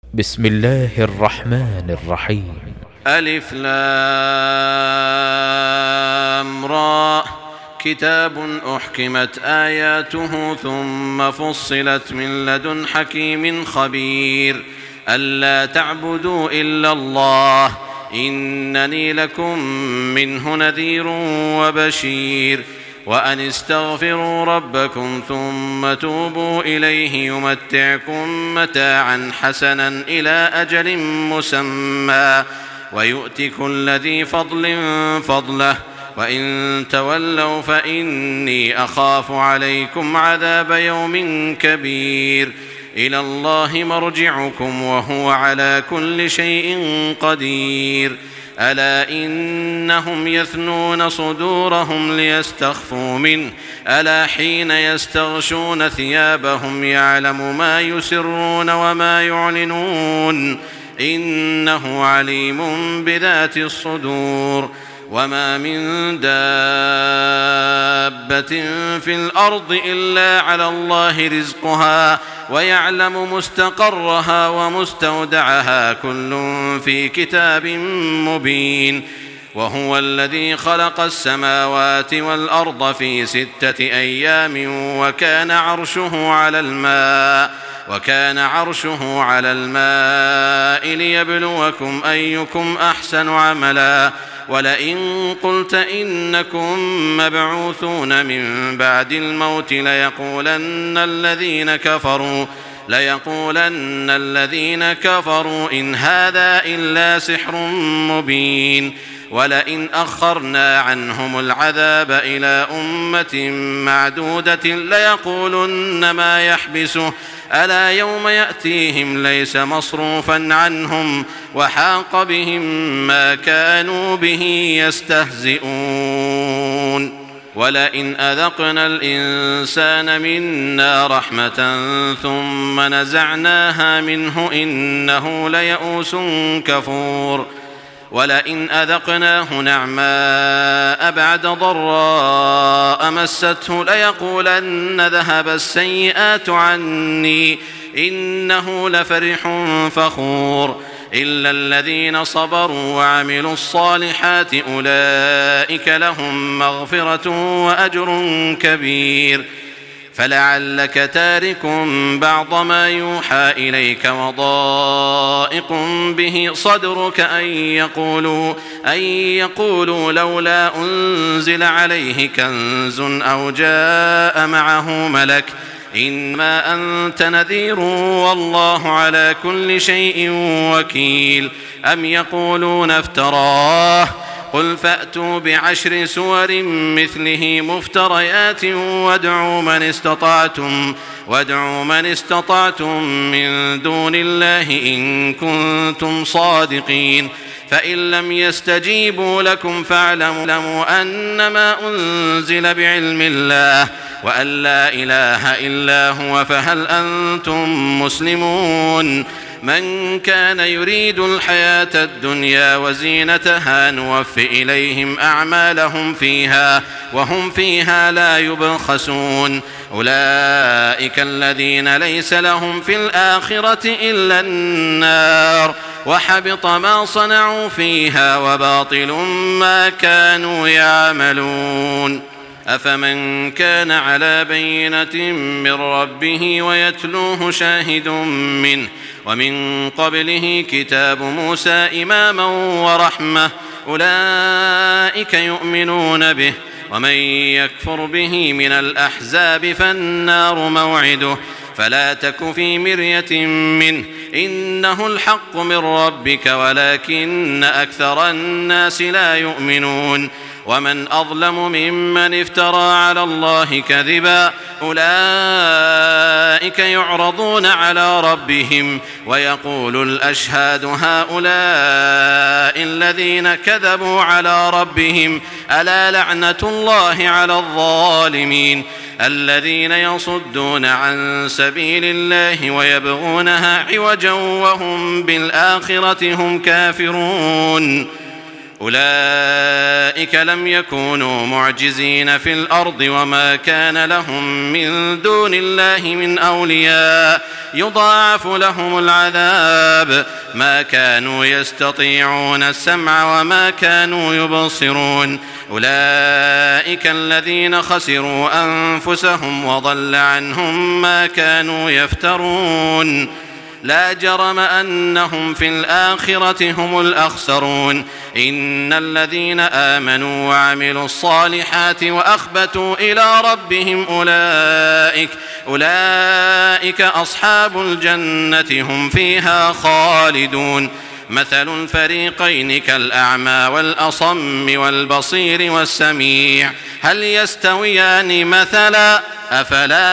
بسم الله الرحمن الرحيم. ألف لام را، كتاب أحكمت آياته ثم فصلت من لدن حكيم خبير، ألا تعبدوا إلا الله إنني لكم منه نذير وبشير، وأن استغفروا ربكم ثم توبوا إليه يمتعكم متاعا حسنا إلى أجل مسمى ويؤت كل ذي فضل فضله، وإن تولوا فإني أخاف عليكم عذاب يوم كبير. إلى الله مرجعكم وهو على كل شيء قدير. ألا إنهم يثنون صدورهم ليستخفوا منه، ألا حين يستغشون ثيابهم يعلم ما يسرون وما يعلنون، إنه عليم بذات الصدور. وما من دابة في الأرض إلا على الله رزقها ويعلم مستقرها ومستودعها كل في كتاب مبين. وهو الذي خلق السماوات والأرض في 6 أيام وكان عرشه على الماء ليبلوكم أيكم أحسن عملا. ولئن قلت إنكم مبعوثون من بعد الموت ليقولن الذين كفروا إن هذا إلا سحر مبين. ولئن أخرنا عنهم العذاب إلى أمة معدودة ليقولن ما يحبسه، ألا يوم يأتيهم ليس مصروفا عنهم وحاق بهم ما كانوا به يستهزئون. ولئن أذقنا الإنسان منا رحمة ثم نزعناها منه إنه ليئوس كفور. ولئن أذقناه نعماء بعد ضراء مسته ليقولن ذهب السيئات عني إنه لفرح فخور. إلا الذين صبروا وعملوا الصالحات أولئك لهم مغفرة وأجر كبير. فلعلك تارك بعض ما يوحى إليك وضائق به صدرك أن يقولوا لولا أنزل عليه كنز أو جاء معه ملك، إنما أنت نذير والله على كل شيء وكيل. أم يقولون افتراه، قل فأتوا ب10 سور مثله مفتريات وادعوا من استطعتم من دون الله إن كنتم صادقين. فإن لم يستجيبوا لكم فاعلموا أنما أنزل بعلم الله وأن لا إله إلا هو، فهل أنتم مسلمون؟ من كان يريد الحياة الدنيا وزينتها نوف إليهم أعمالهم فيها وهم فيها لا يبخسون. أولئك الذين ليس لهم في الآخرة إلا النار وحبط ما صنعوا فيها وباطل ما كانوا يعملون. أفمن كان على بينة من ربه ويتلوه شاهد منه ومن قبله كتاب موسى إماما ورحمة أولئك يؤمنون به، ومن يكفر به من الأحزاب فالنار موعده، فلا تك في مرية منه إنه الحق من ربك ولكن أكثر الناس لا يؤمنون. ومن أظلم ممن افترى على الله كذبا أولئك يعرضون على ربهم ويقول الأشهاد هؤلاء الذين كذبوا على ربهم ألا لعنة الله على الظالمين الذين يصدون عن سبيل الله ويبغونها عوجا وهم بالآخرة هم كافرون. أولئك لم يكونوا معجزين في الأرض وما كان لهم من دون الله من أولياء يضاعف لهم العذاب ما كانوا يستطيعون السمع وما كانوا يبصرون أولئك الذين خسروا أنفسهم وضل عنهم ما كانوا يفترون لا جرم أنهم في الآخرة هم الأخسرون إن الذين آمنوا وعملوا الصالحات وأخبتوا إلى ربهم أولئك أصحاب الجنة هم فيها خالدون مثل الفريقين كالأعمى والأصم والبصير والسميع هل يستويان مثلا أفلا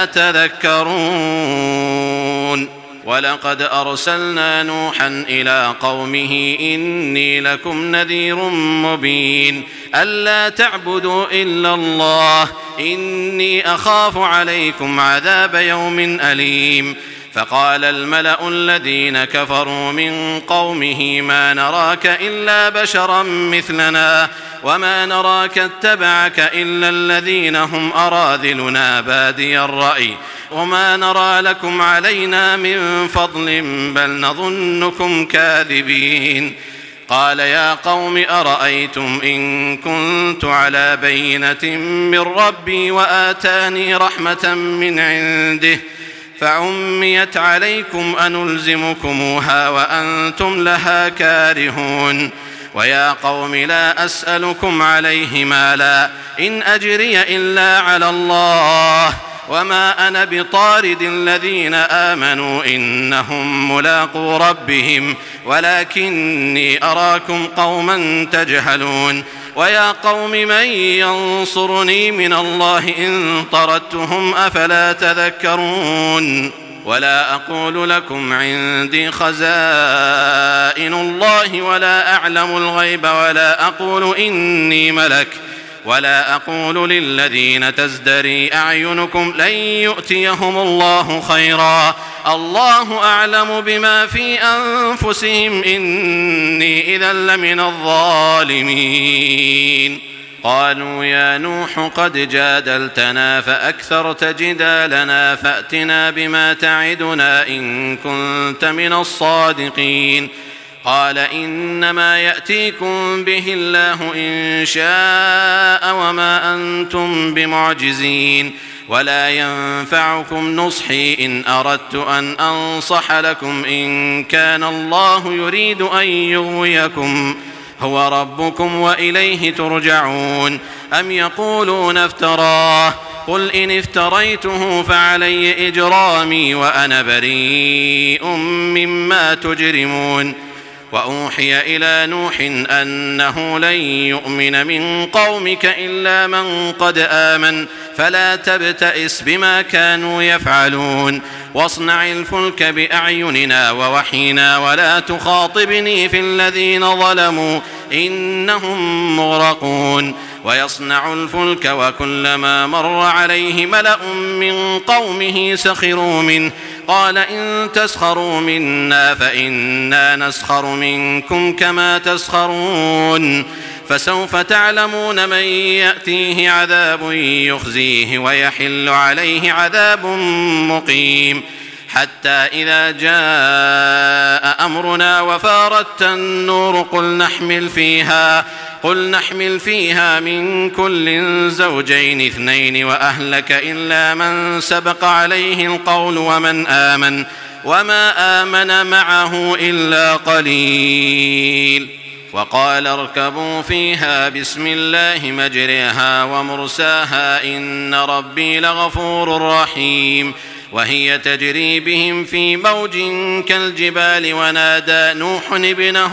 تذكرون ولقد أرسلنا نوحا إلى قومه إني لكم نذير مبين ألا تعبدوا إلا الله إني أخاف عليكم عذاب يوم أليم فقال الملأ الذين كفروا من قومه ما نراك إلا بشرا مثلنا وما نراك اتبعك إلا الذين هم أراذلنا بادي الرأي وما نرى لكم علينا من فضل بل نظنكم كاذبين قال يا قوم أرأيتم إن كنت على بينة من ربي وآتاني رحمة من عنده فعميت عليكم أنلزمكموها وأنتم لها كارهون ويا قوم لا أسألكم عليه مالا إن أجري إلا على الله وما أنا بطارد الذين آمنوا إنهم ملاقو ربهم ولكني أراكم قوما تجهلون ويا قوم من ينصرني من الله إن طردتهم أفلا تذكرون ولا أقول لكم عندي خزائن الله ولا أعلم الغيب ولا أقول إني ملك ولا أقول للذين تزدري أعينكم لن يؤتيهم الله خيرا الله أعلم بما في أنفسهم إني إذا لمن الظالمين قالوا يا نوح قد جادلتنا فأكثرت جدالنا فأتنا بما تعدنا إن كنت من الصادقين قال إنما يأتيكم به الله إن شاء وما أنتم بمعجزين ولا ينفعكم نصحي إن أردت أن أنصح لكم إن كان الله يريد أن يغويكم هو ربكم وإليه ترجعون أم يقولون افتراه قل إن افتريته فعلي إجرامي وأنا بريء مما تجرمون وأوحي إلى نوح أنه لن يؤمن من قومك إلا من قد آمن فلا تبتئس بما كانوا يفعلون واصنع الفلك بأعيننا ووحينا ولا تخاطبني في الذين ظلموا إنهم مغرقون ويصنع الفلك وكلما مر عليه ملأ من قومه سخروا منه قال إن تسخروا منا فإنا نسخر منكم كما تسخرون فسوف تعلمون من يأتيه عذاب يخزيه ويحل عليه عذاب مقيم حتى إذا جاء أمرنا وفارت النور قل نحمل فيها من كل زوجين اثنين وأهلك إلا من سبق عليه القول وما آمن معه إلا قليل وقال اركبوا فيها بسم الله مجريها ومرساها إن ربي لغفور رحيم وهي تجري بهم في موج كالجبال ونادى نوح ابنه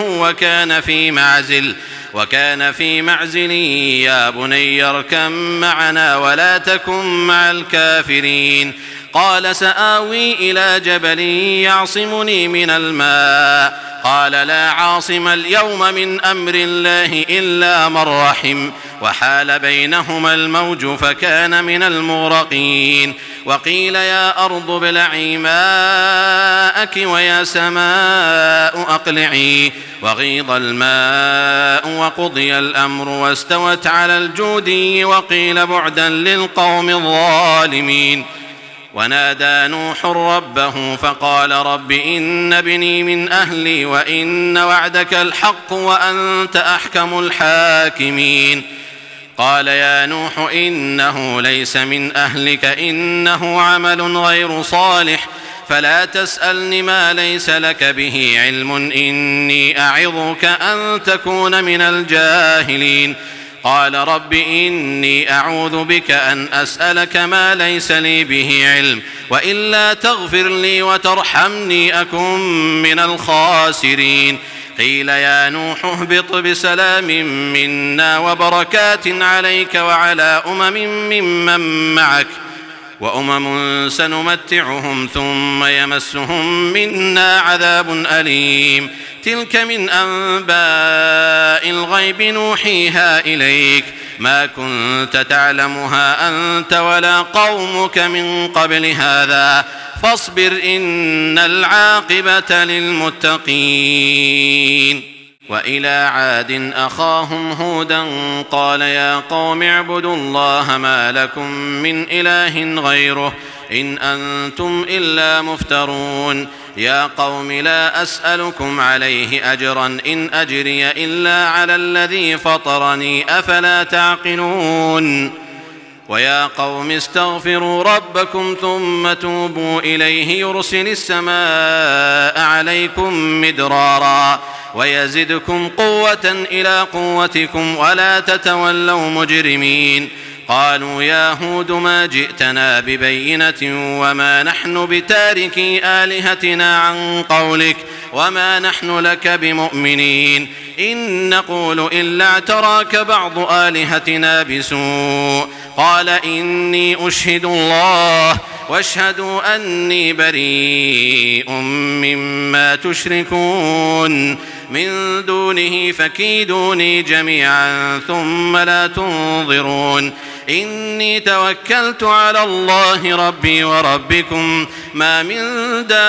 وكان في معزل يا بني اركب معنا ولا تكن مع الكافرين قال سآوي إلى جبل يعصمني من الماء قال لا عاصم اليوم من أمر الله إلا من رحم وحال بينهما الموج فكان من المغرقين وقيل يا أرض ابلعي ماءك ويا سماء أقلعي وغيض الماء وقضي الأمر واستوت على الجودي وقيل بعدا للقوم الظالمين. ونادى نوح ربه فقال رب إن ابني من أهلي وإن وعدك الحق وأنت أحكم الحاكمين. قال يا نوح إنه ليس من أهلك إنه عمل غير صالح فلا تسألني ما ليس لك به علم إني أعظك أن تكون من الجاهلين. قال رب إني أعوذ بك أن أسألك ما ليس لي به علم وإلا تغفر لي وترحمني أكن من الخاسرين. قيل يا نوح اهبط بسلام منا وبركات عليك وعلى ممن معك وأمم سنمتعهم ثم يمسهم منا عذاب أليم. تلك من أنباء الغيب نوحيها إليك ما كنت تعلمها أنت ولا قومك من قبل هذا فاصبر إن العاقبة للمتقين. وإلى عاد أخاهم هودا قال يا قوم اعبدوا الله ما لكم من إله غيره إن أنتم إلا مفترون. يا قوم لا أسألكم عليه أجرا إن أجري إلا على الذي فطرني أفلا تعقلون. ويا قوم استغفروا ربكم ثم توبوا إليه يرسل السماء عليكم مدرارا ويزدكم قوة إلى قوتكم ولا تتولوا مجرمين. قالوا يا هود ما جئتنا ببينة وما نحن بتاركي آلهتنا عن قولك وما نحن لك بمؤمنين إن نقول إلا اعتراك بعض آلهتنا بسوء. قال إني أشهد الله واشهدوا أني بريء مما تشركون من دونه فكيدوني جميعا ثم لا تنظرون. إني توكلت على الله ربي وربكم ما من دابة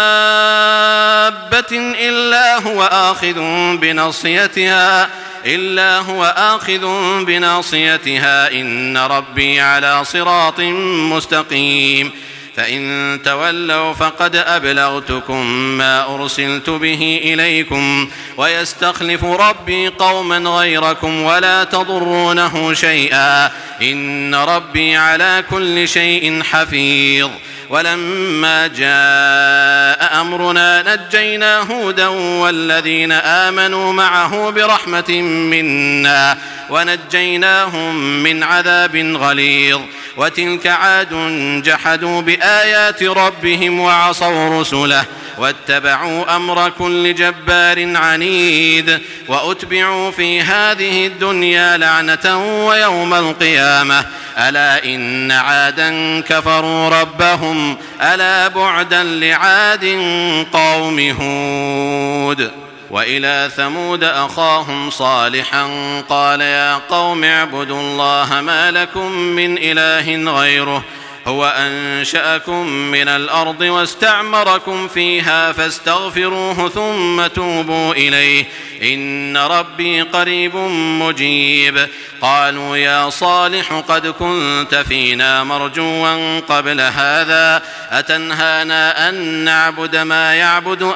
إلا هو آخذ بناصيتها إن ربي على صراط مستقيم. فإن تولوا فقد أبلغتكم ما أرسلت به إليكم ويستخلف ربي قوما غيركم ولا تضرونه شيئا إن ربي على كل شيء حفيظ. ولما جاء أمرنا نجينا هودا والذين آمنوا معه برحمة منا ونجيناهم من عذاب غليظ. وتلك عاد جحدوا بآيات ربهم وعصوا رسله واتبعوا أمر كل جبار عنيد وأتبعوا في هذه الدنيا لعنة ويوم القيامة ألا إن عادا كفروا ربهم ألا بعدا لعاد قوم هود. وإلى ثمود أخاهم صالحا قال يا قوم اعبدوا الله ما لكم من إله غيره هو أنشأكم من الأرض واستعمركم فيها فاستغفروه ثم توبوا إليه إن ربي قريب مجيب. قالوا يا صالح قد كنت فينا مرجوا قبل هذا أتنهانا أن نعبد ما يعبد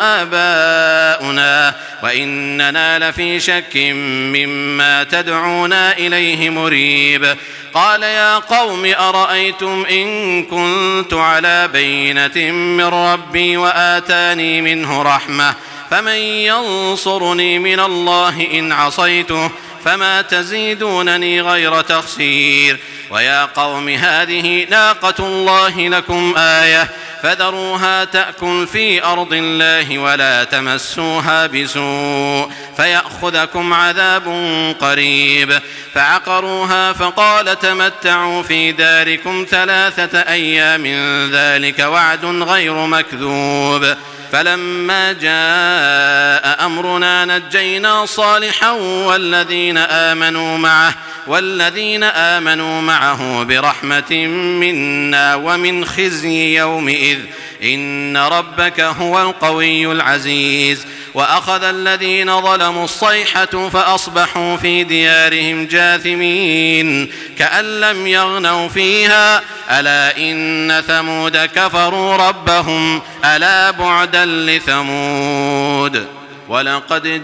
آباؤنا وإننا لفي شك مما تدعونا إليه مريب. قال يا قوم أرأيتم إن كنت على بينة من ربي وآتاني منه رحمة فمن ينصرني من الله إن عصيته فما تزيدونني غير تخسير. ويا قوم هذه ناقة الله لكم آية فذروها تأكل في أرض الله ولا تمسوها بسوء فيأخذكم عذاب قريب. فعقروها فقال تمتعوا في داركم 3 أيام ذلك وعد غير مكذوب. فلما جاء أمرنا نجينا صالحا والذين آمنوا معه والذين آمنوا معه برحمة منا ومن خزي يومئذ إن ربك هو القوي العزيز وأخذ الذين ظلموا الصيحة فأصبحوا في ديارهم جاثمين كأن لم يغنوا فيها ألا إن ثمود كفروا ربهم ألا بعدا لثمود ولقد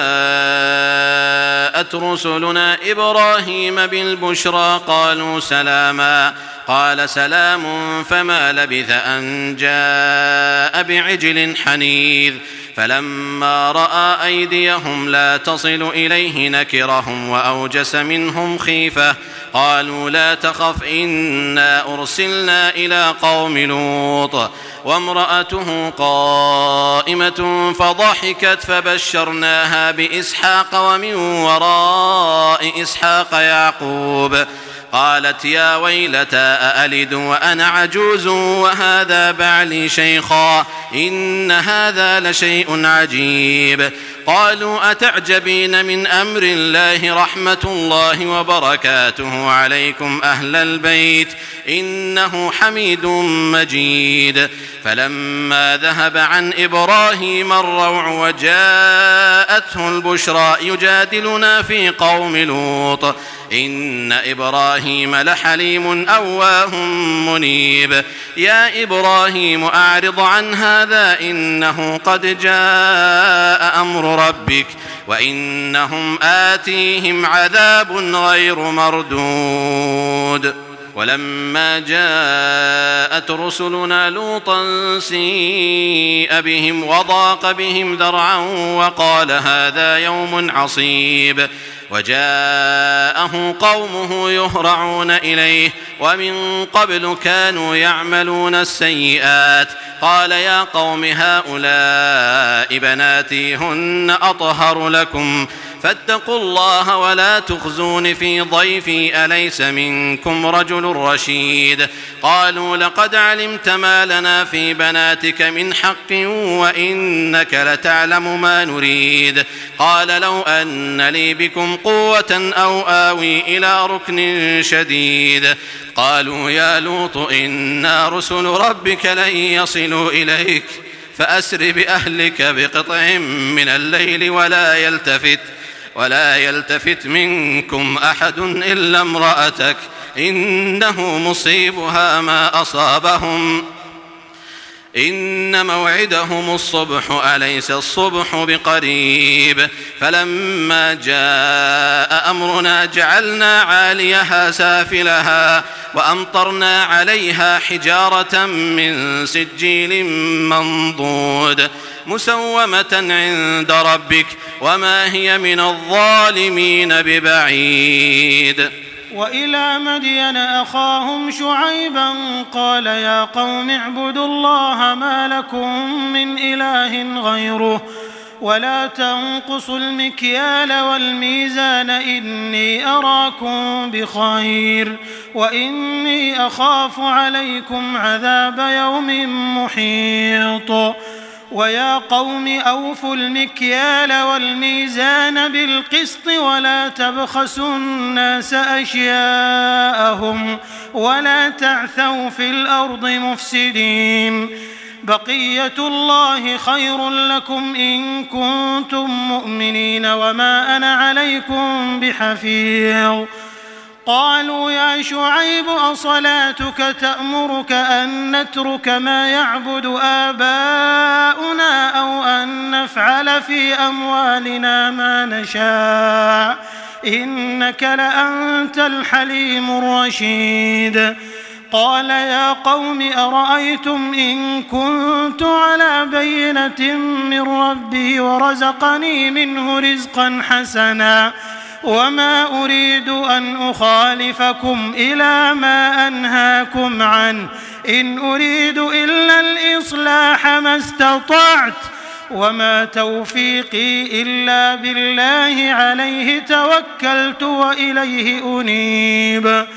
جاءت رسلنا إبراهيم بالبشرى قالوا سلاما قال سلام فما لبث أن جاء بعجل حنيذ فلما رأى أيديهم لا تصل إليه نكرهم وأوجس منهم خيفة قالوا لا تخف إنا أرسلنا إلى قوم لوط وامرأته قائمة فضحكت فبشرناها بإسحاق ومن وراء إسحاق يعقوب قالت يا ويلتى أألد وأنا عجوز وهذا بعلي شيخا إن هذا لشيء عجيب قالوا أتعجبين من أمر الله رحمة الله وبركاته عليكم أهل البيت إنه حميد مجيد فلما ذهب عن إبراهيم الروع وجاءته البشرى يجادلنا في قوم لوط إن إبراهيم لحليم أواه منيب يا إبراهيم أعرض عن هذا إنه قد جاء أمر ربك وإنهم آتيهم عذاب غير مردود ولما جاءت رسلنا لوطا سيء بهم وضاق بهم ذرعا وقال هذا يوم عصيب وجاءه قومه يهرعون إليه ومن قبل كانوا يعملون السيئات قال يا قوم هؤلاء بناتي هن أطهر لكم فاتقوا الله ولا تخزون في ضيفي أليس منكم رجل رشيد قالوا لقد علمت ما لنا في بناتك من حق وإنك لتعلم ما نريد قال لو أن لي بكم قوة أو آوي إلى ركن شديد قالوا يا لوط إنا رسل ربك لن يصلوا إليك فأسر بأهلك بقطع من الليل ولا يلتفت منكم أحد إلا امرأتك إنه مصيبها ما أصابهم إن موعدهم الصبح أليس الصبح بقريب فلما جاء أمرنا جعلنا عاليها سافلها وأمطرنا عليها حجارة من سجيل منضود مسومة عند ربك وما هي من الظالمين ببعيد وإلى مدين أخاهم شعيبا قال يا قوم اعبدوا الله ما لكم من إله غيره ولا تنقصوا المكيال والميزان إني أراكم بخير وإني أخاف عليكم عذاب يوم محيط ويا قوم أوفوا المكيال والميزان بالقسط ولا تبخسوا الناس أشياءهم ولا تعثوا في الأرض مفسدين بقية الله خير لكم إن كنتم مؤمنين وما أنا عليكم بحفيظ قالوا يا شعيب أصلاتك تأمرك أن نترك ما يعبد آباؤنا أو أن نفعل في أموالنا ما نشاء إنك لأنت الحليم الرشيد قال يا قوم أرأيتم إن كنت على بينة من ربي ورزقني منه رزقا حسنا وما أريد أن أخالفكم إلى ما أنهاكم عنه إن أريد إلا الإصلاح ما استطعت وما توفيقي إلا بالله عليه توكلت وإليه أنيب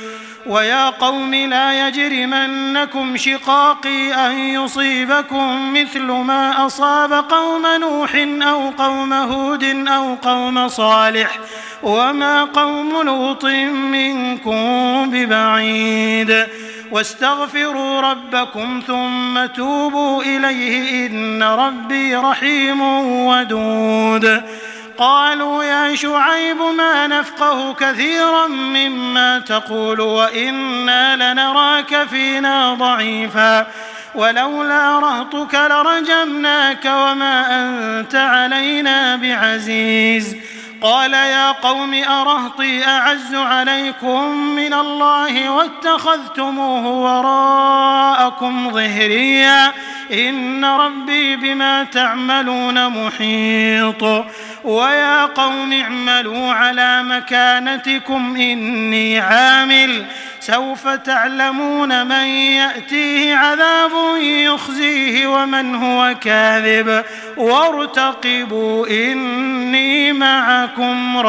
ويا قوم لا يجرمنكم شقاقي أن يصيبكم مثل ما أصاب قوم نوح أو قوم هود أو قوم صالح وما قوم لوط منكم ببعيد واستغفروا ربكم ثم توبوا إليه إن ربي رحيم ودود. قالوا يا شعيب ما نفقه كثيرا مما تقول وإنا لنراك فينا ضعيفا ولولا رهطك لرجمناك وما أنت علينا بعزيز. قال يا قوم أرهطي أعز عليكم من الله واتخذتموه وراءكم ظهريا إن ربي بما تعملون محيط. ويا قوم اعملوا على مكانتكم إني عامل سوف تعلمون من يأتيه عذاب يخزيه ومن هو كاذب وارتقبوا إني معكم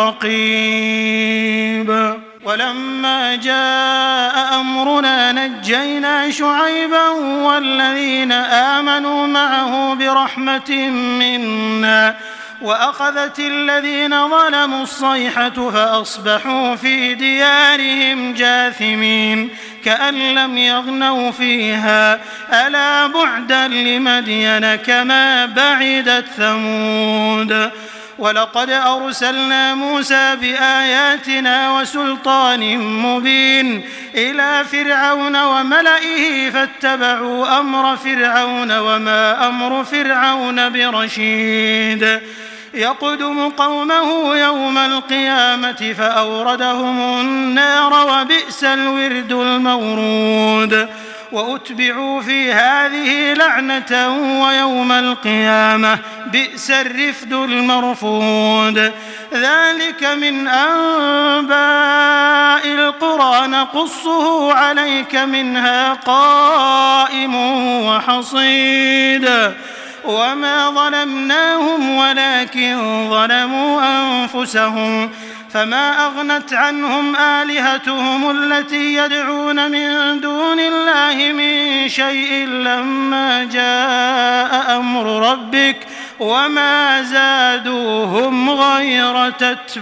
رقيب. ولما جاء أمرنا نجينا شعيبا والذين آمنوا معه برحمة منا وأخذت الذين ظلموا الصيحة فأصبحوا في ديارهم جاثمين كأن لم يغنوا فيها ألا بعدا لمدين كما بعدت ثمود. ولقد أرسلنا موسى بآياتنا وسلطان مبين إلى فرعون وملئه فاتبعوا أمر فرعون وما أمر فرعون برشيد. يقدم قومه يوم القيامة فأوردهم النار وبئس الورد المورود. وأتبعوا في هذه لعنة ويوم القيامة بئس الرفد المرفود. ذلك من أنباء القرى نقصه عليك منها قائم وحصيد. وما ظلمناهم ولكن ظلموا أنفسهم فما أغنت عنهم آلهتهم التي يدعون من دون الله من شيء لما جاء أمر ربك وما زادوهم غير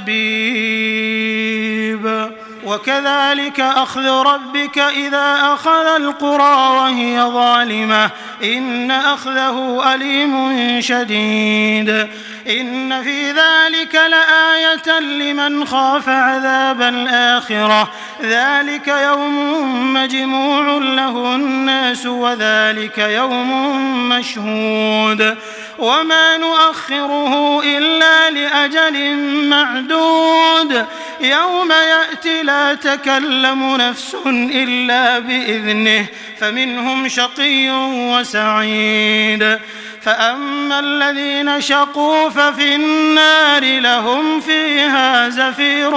تتبيب. وكذلك أخذ ربك إذا أخذ القرى وهي ظالمة إن أخذه أليم شديد. إن في ذلك لآية لمن خاف عذاب الآخرة ذلك يوم مجموع له الناس وذلك يوم مشهود. وما نؤخره إلا لأجل معدود يوم يأتي لا تكلم نفس إلا بإذنه فمنهم شقي وسعيد. فأما الذين شقوا ففي النار لهم فيها زفير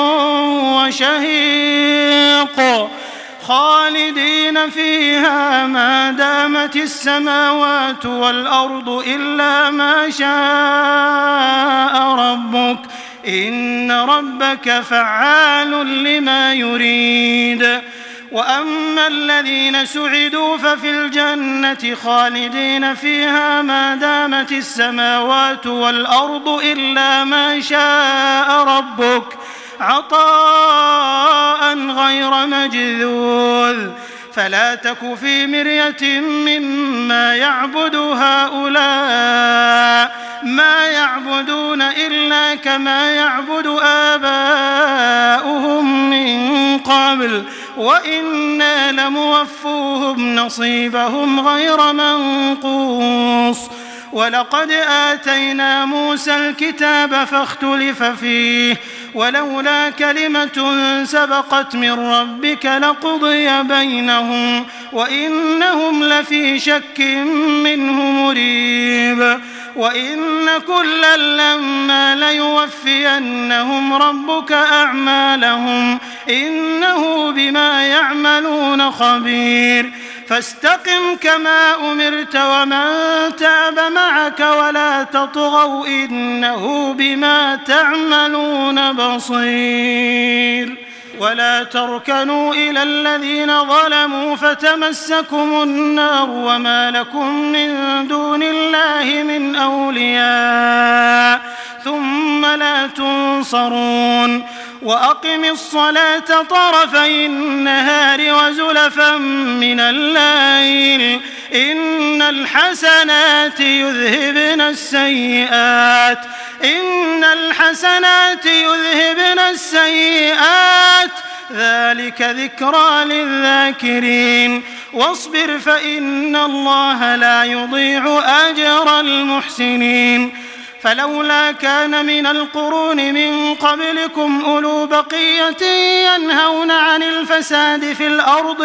وشهيق خالدين فيها ما دامت السماوات والأرض إلا ما شاء ربك إن ربك فعال لما يريد. وأما الذين سعدوا ففي الجنة خالدين فيها ما دامت السماوات والأرض إلا ما شاء ربك عطاء غير مجذوذ. فلا تك في مرية مما يعبد هؤلاء ما يعبدون إلا كما يعبد آباؤهم من قبل وإنا لموفوهم نصيبهم غير منقوص. ولقد آتينا موسى الكتاب فاختلف فيه ولولا كلمة سبقت من ربك لقضي بينهم وإنهم لفي شك منه مريب. وإن كلا لما ليوفينهم ربك أعمالهم إنه بما يعملون خبير. فاستقم كما أمرت ومن تاب معك ولا تطغوا إنه بما تعملون بصير. ولا تركنوا إلى الذين ظلموا فتمسكم النار وما لكم من دون الله من أولياء ثم لا تنصرون وأقم الصلاة طرفي النهار وزلفا من الليل إن الحسنات يذهبن السيئات ذلك ذكرى للذاكرين واصبر فإن الله لا يضيع أجر المحسنين فلولا كان من القرون من قبلكم أولو بقية ينهون عن الفساد في الأرض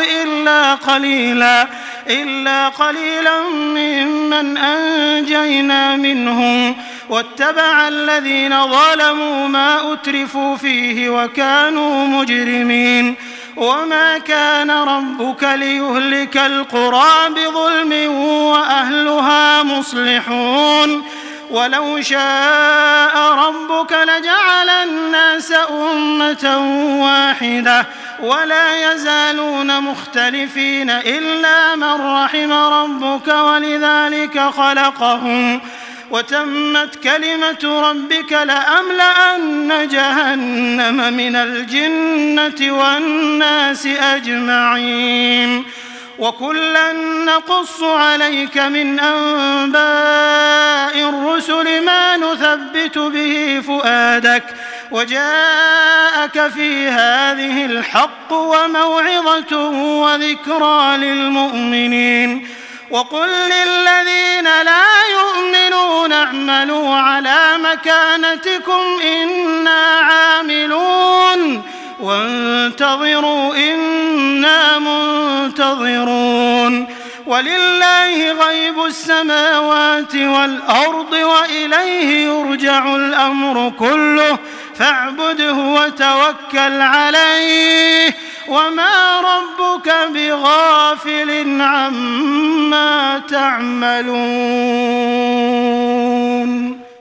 إلا قليلا ممن أنجينا منهم واتبع الذين ظلموا ما أترفوا فيه وكانوا مجرمين وما كان ربك ليهلك القرى بظلم وأهلها مصلحون ولو شاء ربك لجعل الناس أمة واحدة ولا يزالون مختلفين إلا من رحم ربك ولذلك خلقهم وتمت كلمة ربك لأملأن جهنم من الجنة والناس أجمعين وكلا نقص عليك من أنباء الرسل ما نثبت به فؤادك وجاءك في هذه الحق وموعظة وذكرى للمؤمنين وقل للذين لا يؤمنون اعملوا على مكانتكم إنا عاملون وانتظروا إنا منتظرون ولله غيب السماوات والأرض وإليه يرجع الأمر كله فاعبده وتوكل عليه وما ربك بغافل عما تعملون.